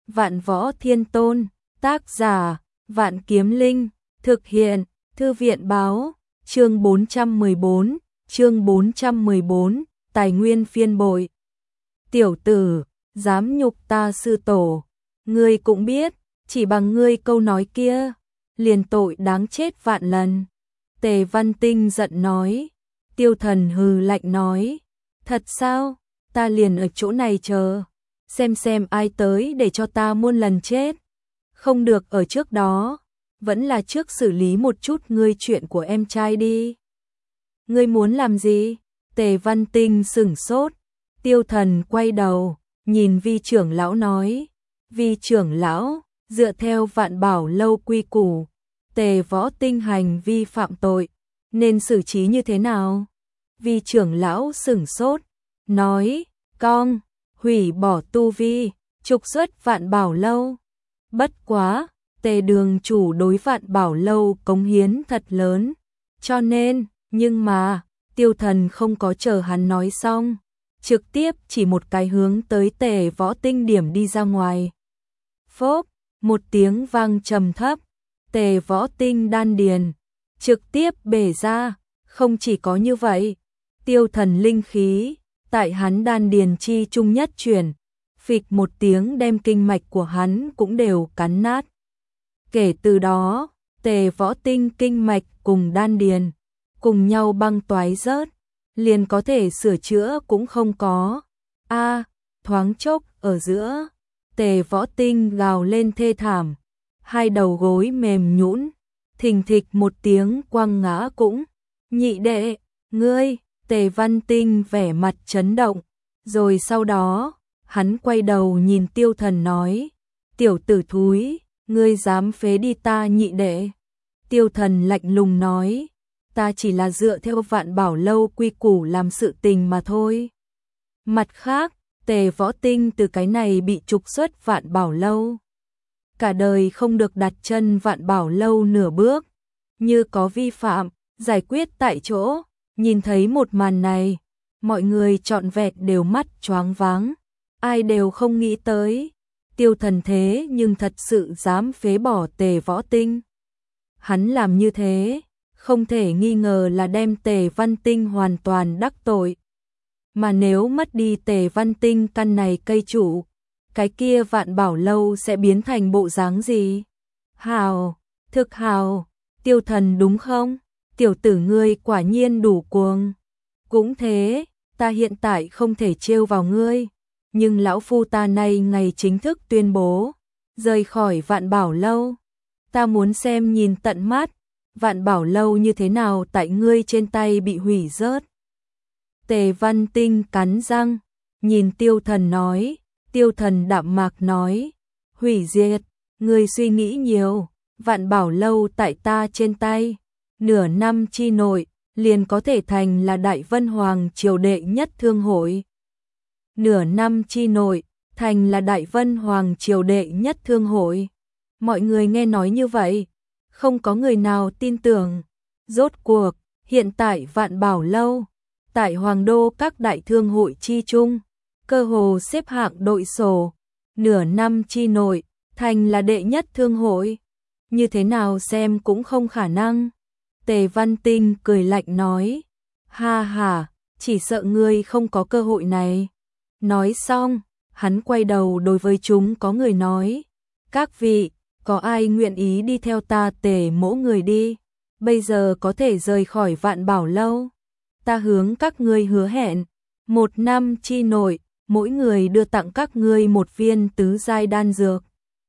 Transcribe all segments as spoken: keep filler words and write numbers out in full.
Vạn Võ Thiên Tôn, tác giả, Vạn Kiếm Linh, thực hiện, Thư viện báo, chương bốn trăm mười bốn, chương bốn trăm mười bốn, tài nguyên phiên bội. Tiểu tử, dám nhục ta sư tổ, ngươi cũng biết, chỉ bằng ngươi câu nói kia, liền tội đáng chết vạn lần. Tề Văn Tinh giận nói. Tiêu Thần hừ lạnh nói, thật sao, ta liền ở chỗ này chờ, xem xem ai tới để cho ta muôn lần chết. Không được ở trước đó, vẫn là trước xử lý một chút ngươi chuyện của em trai đi. Ngươi muốn làm gì? Tề Văn Tinh sửng sốt. Tiêu Thần quay đầu, nhìn Vi trưởng lão nói, Vi trưởng lão, dựa theo Vạn Bảo lâu quy củ, Tề Võ Tinh hành vi phạm tội, nên xử trí như thế nào? Vi trưởng lão sửng sốt, nói, con, hủy bỏ tu vi, trục xuất Vạn Bảo lâu. Bất quá, Tề đường chủ đối Vạn Bảo lâu cống hiến thật lớn, cho nên, nhưng mà, Tiêu Thần không có chờ hắn nói xong, trực tiếp chỉ một cái hướng tới Tề Võ Tinh điểm đi ra ngoài. Phốp, một tiếng vang trầm thấp, Tề Võ Tinh đan điền trực tiếp bể ra, không chỉ có như vậy, Tiêu Thần linh khí tại hắn đan điền chi trung nhất chuyển, phịch một tiếng đem kinh mạch của hắn cũng đều cắn nát. Kể từ đó, Tề Võ Tinh kinh mạch cùng đan điền cùng nhau băng toái rớt, liền có thể sửa chữa cũng không có. A, thoáng chốc ở giữa, Tề Võ Tinh gào lên thê thảm, hai đầu gối mềm nhũn, thình thịch một tiếng quăng ngã cũng. Nhị đệ, ngươi, Tề Văn Tinh vẻ mặt chấn động, rồi sau đó, hắn quay đầu nhìn Tiêu Thần nói, tiểu tử thúi, ngươi dám phế đi ta nhị đệ. Tiêu Thần lạnh lùng nói, ta chỉ là dựa theo Vạn Bảo lâu quy củ làm sự tình mà thôi. Mặt khác, Tề Võ Tinh từ cái này bị trục xuất Vạn Bảo lâu, cả đời không được đặt chân Vạn Bảo lâu nửa bước, như có vi phạm, giải quyết tại chỗ. Nhìn thấy một màn này, mọi người trọn vẹn đều mắt choáng váng, ai đều không nghĩ tới, Tiêu Thần thế nhưng thật sự dám phế bỏ Tề Võ Tinh. Hắn làm như thế, không thể nghi ngờ là đem Tề Văn Tinh hoàn toàn đắc tội. Mà nếu mất đi Tề Văn Tinh căn này cây chủ, cái kia Vạn Bảo lâu sẽ biến thành bộ dáng gì? Hào, thực hào, Tiêu Thần đúng không? Tiểu tử ngươi quả nhiên đủ cuồng. Cũng thế, ta hiện tại không thể trêu vào ngươi, nhưng lão phu ta nay ngày chính thức tuyên bố, rời khỏi Vạn Bảo lâu. Ta muốn xem nhìn tận mắt, Vạn Bảo lâu như thế nào tại ngươi trên tay bị hủy rớt. Tề Văn Tinh cắn răng, nhìn Tiêu Thần nói, Tiêu Thần đạm mạc nói, hủy diệt, ngươi suy nghĩ nhiều, Vạn Bảo lâu tại ta trên tay, nửa năm chi nội, liền có thể thành là Đại Vân Hoàng triều đệ nhất thương hội. Nửa năm chi nội, thành là Đại Vân Hoàng triều đệ nhất thương hội. Mọi người nghe nói như vậy, không có người nào tin tưởng. Rốt cuộc, hiện tại Vạn Bảo lâu, tại Hoàng đô các đại thương hội chi chung, cơ hồ xếp hạng đội sổ, nửa năm chi nội, thành là đệ nhất thương hội. Như thế nào xem cũng không khả năng. Tề Văn Tinh cười lạnh nói, ha ha, chỉ sợ ngươi không có cơ hội này. Nói xong, hắn quay đầu đối với chúng có người nói, các vị, có ai nguyện ý đi theo ta Tề mỗ người đi, bây giờ có thể rời khỏi Vạn Bảo lâu. Ta hướng các ngươi hứa hẹn, một năm chi nội, mỗi người đưa tặng các ngươi một viên tứ giai đan dược.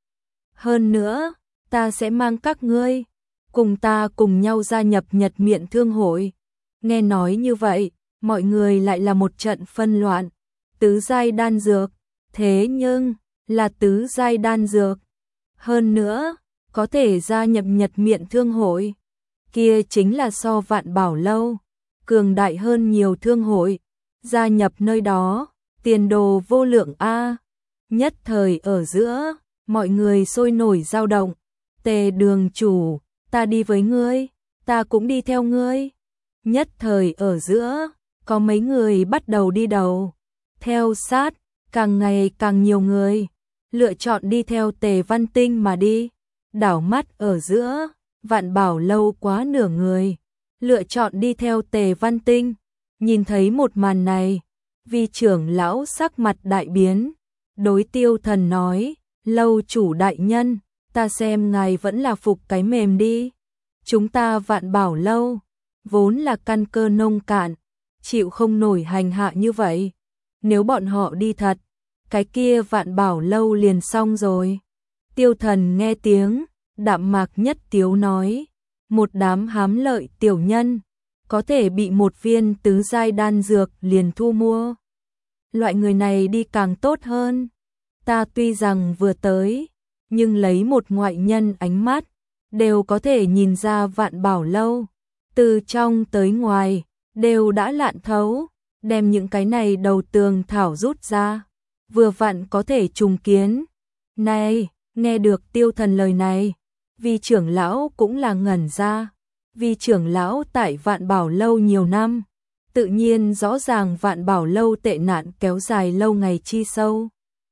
Hơn nữa, ta sẽ mang các ngươi cùng ta cùng nhau gia nhập Nhật Miện Thương hội. Nghe nói như vậy, mọi người lại là một trận phân loạn. Tứ giai đan dược, thế nhưng là tứ giai đan dược. Hơn nữa, có thể gia nhập Nhật Miện Thương hội, kia chính là so Vạn Bảo lâu cường đại hơn nhiều thương hội. Gia nhập nơi đó, tiền đồ vô lượng a. Nhất thời ở giữa, mọi người sôi nổi dao động. Tề đường chủ, ta đi với ngươi, ta cũng đi theo ngươi. Nhất thời ở giữa, có mấy người bắt đầu đi đầu, theo sát, càng ngày càng nhiều người. lựa chọn đi theo Tề Văn Tinh mà đi. Đảo mắt ở giữa, Vạn Bảo Lâu quá nửa người, lựa chọn đi theo Tề Văn Tinh. Nhìn thấy một màn này, Vi trưởng lão sắc mặt đại biến, đối Tiêu Thần nói, lâu chủ đại nhân, ta xem ngài vẫn là phục cái mềm đi. Chúng ta Vạn Bảo Lâu, vốn là căn cơ nông cạn, chịu không nổi hành hạ như vậy. Nếu bọn họ đi thật, cái kia Vạn Bảo Lâu liền xong rồi. Tiêu Thần nghe tiếng, đạm mạc nhất tiếu nói, một đám hám lợi tiểu nhân, có thể bị một viên tứ giai đan dược liền thu mua. Loại người này đi càng tốt hơn. Ta tuy rằng vừa tới, nhưng lấy một ngoại nhân ánh mắt, đều có thể nhìn ra Vạn Bảo Lâu, từ trong tới ngoài, đều đã lạn thấu, đem những cái này đầu tường thảo rút ra, vừa vặn có thể trùng kiến. Này, nghe được Tiêu Thần lời này, Vi trưởng lão cũng là ngẩn ra. Vi trưởng lão tại Vạn Bảo Lâu nhiều năm, tự nhiên rõ ràng Vạn Bảo Lâu tệ nạn kéo dài lâu ngày chi sâu.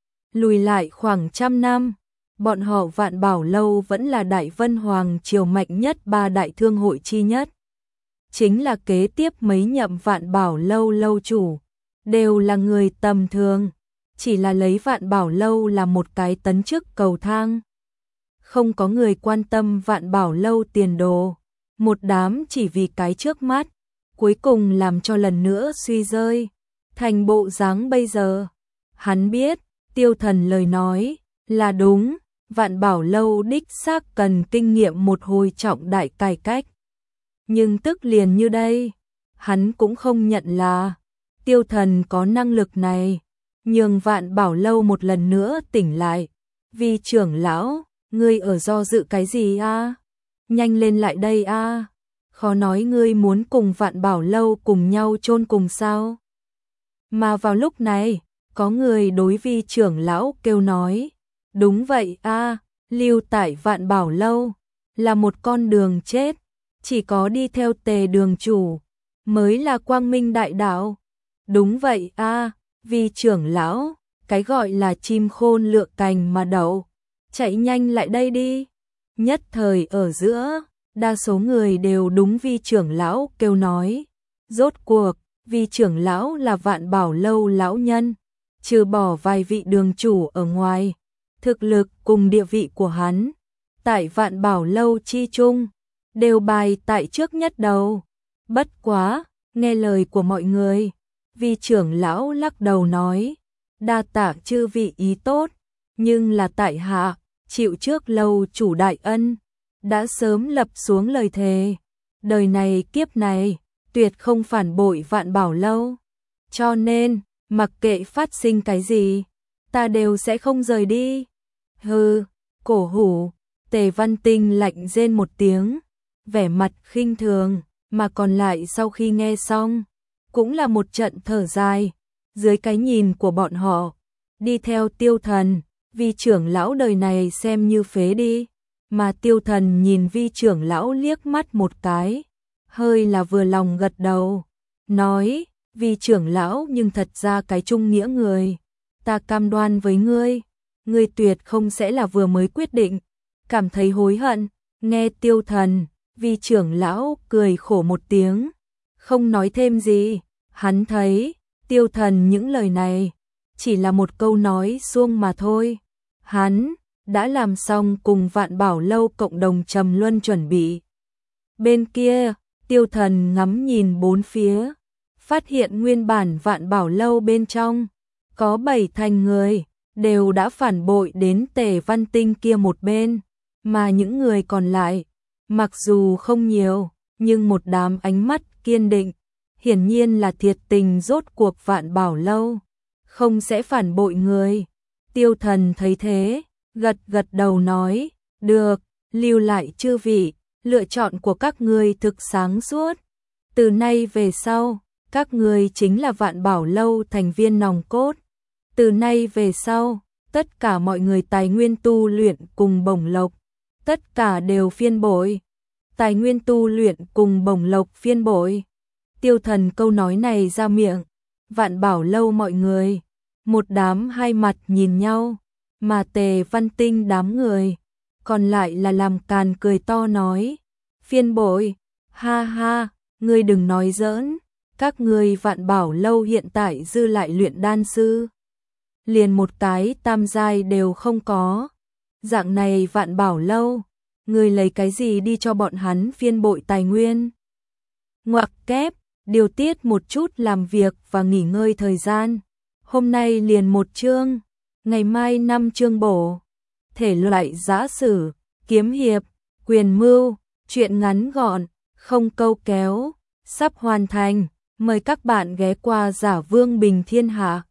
Lùi lại khoảng trăm năm, bọn họ Vạn Bảo Lâu vẫn là Đại Vân Hoàng triều mạnh nhất ba đại thương hội chi nhất. Chính là kế tiếp mấy nhậm Vạn Bảo Lâu lâu chủ, đều là người tầm thường, chỉ là lấy Vạn Bảo Lâu là một cái tấn chức cầu thang. Không có người quan tâm Vạn Bảo Lâu tiền đồ, một đám chỉ vì cái trước mắt, cuối cùng làm cho lần nữa suy rơi, thành bộ dáng bây giờ. Hắn biết, Tiêu Thần lời nói là đúng, Vạn Bảo Lâu đích xác cần kinh nghiệm một hồi trọng đại cải cách. Nhưng tức liền như đây, hắn cũng không nhận là Tiêu Thần có năng lực này, nhường Vạn Bảo Lâu một lần nữa tỉnh lại. Vi trưởng lão, ngươi ở do dự cái gì a? Nhanh lên lại đây a. Khó nói ngươi muốn cùng Vạn Bảo Lâu cùng nhau chôn cùng sao? Mà vào lúc này, có người đối Vi trưởng lão kêu nói, đúng vậy a, lưu tại Vạn Bảo Lâu là một con đường chết, chỉ có đi theo Tề đường chủ mới là quang minh đại đạo. Đúng vậy a, Vi trưởng lão, cái gọi là chim khôn lựa cành mà đậu, chạy nhanh lại đây đi. Nhất thời ở giữa, đa số người đều đúng Vi trưởng lão kêu nói. Rốt cuộc, Vi trưởng lão là Vạn Bảo Lâu lão nhân, trừ bỏ vài vị đường chủ ở ngoài, thực lực cùng địa vị của hắn, tại Vạn Bảo Lâu chi chung, đều bài tại trước nhất đầu. Bất quá, nghe lời của mọi người, Vi trưởng lão lắc đầu nói, đa tạ chư vị ý tốt, nhưng là tại hạ, chịu trước lâu chủ đại ân, đã sớm lập xuống lời thề, đời này kiếp này, tuyệt không phản bội Vạn Bảo Lâu. Cho nên, mặc kệ phát sinh cái gì, ta đều sẽ không rời đi. Hừ, cổ hủ, Tề Văn Tinh lạnh rên một tiếng, vẻ mặt khinh thường, mà còn lại sau khi nghe xong, cũng là một trận thở dài. Dưới cái nhìn của bọn họ, đi theo Tiêu Thần, Vi trưởng lão đời này xem như phế đi. Mà Tiêu Thần nhìn Vi trưởng lão liếc mắt một cái, hơi là vừa lòng gật đầu, nói, Vi trưởng lão nhưng thật ra cái trung nghĩa người, ta cam đoan với ngươi, ngươi tuyệt không sẽ là vừa mới quyết định, cảm thấy hối hận. Nghe Tiêu Thần, Vi trưởng lão cười khổ một tiếng, không nói thêm gì. Hắn thấy, Tiêu Thần những lời này, chỉ là một câu nói suông mà thôi. Hắn đã làm xong cùng Vạn Bảo Lâu cộng đồng trầm luân chuẩn bị. Bên kia, Tiêu Thần ngắm nhìn bốn phía, phát hiện nguyên bản Vạn Bảo Lâu bên trong, có bảy thành người, đều đã phản bội đến Tề Văn Tinh kia một bên, mà những người còn lại, mặc dù không nhiều, nhưng một đám ánh mắt kiên định, hiển nhiên là thiệt tình rốt cuộc Vạn Bảo Lâu, không sẽ phản bội người. Tiêu Thần thấy thế, gật gật đầu nói, được, lưu lại chư vị, lựa chọn của các ngươi thực sáng suốt. Từ nay về sau, các ngươi chính là Vạn Bảo Lâu thành viên nòng cốt. Từ nay về sau, tất cả mọi người tài nguyên tu luyện cùng bổng lộc, tất cả đều phiên bội. Tài nguyên tu luyện cùng bổng lộc phiên bội. Tiêu Thần câu nói này ra miệng, Vạn Bảo Lâu mọi người, một đám hai mặt nhìn nhau, mà Tề Văn Tinh đám người còn lại là làm càn cười to nói, phiên bội, ha ha, ngươi đừng nói giỡn, các ngươi Vạn Bảo lâu hiện tại dư lại luyện đan sư, liền một cái tam giai đều không có, dạng này Vạn Bảo lâu, ngươi lấy cái gì đi cho bọn hắn phiên bội tài nguyên? Ngoặc kép, điều tiết một chút làm việc và nghỉ ngơi thời gian, hôm nay liền một chương, ngày mai năm chương bổ, thể loại giã sử, kiếm hiệp, quyền mưu, truyện ngắn gọn, không câu kéo, sắp hoàn thành, mời các bạn ghé qua Giả Vương Bình Thiên Hạ.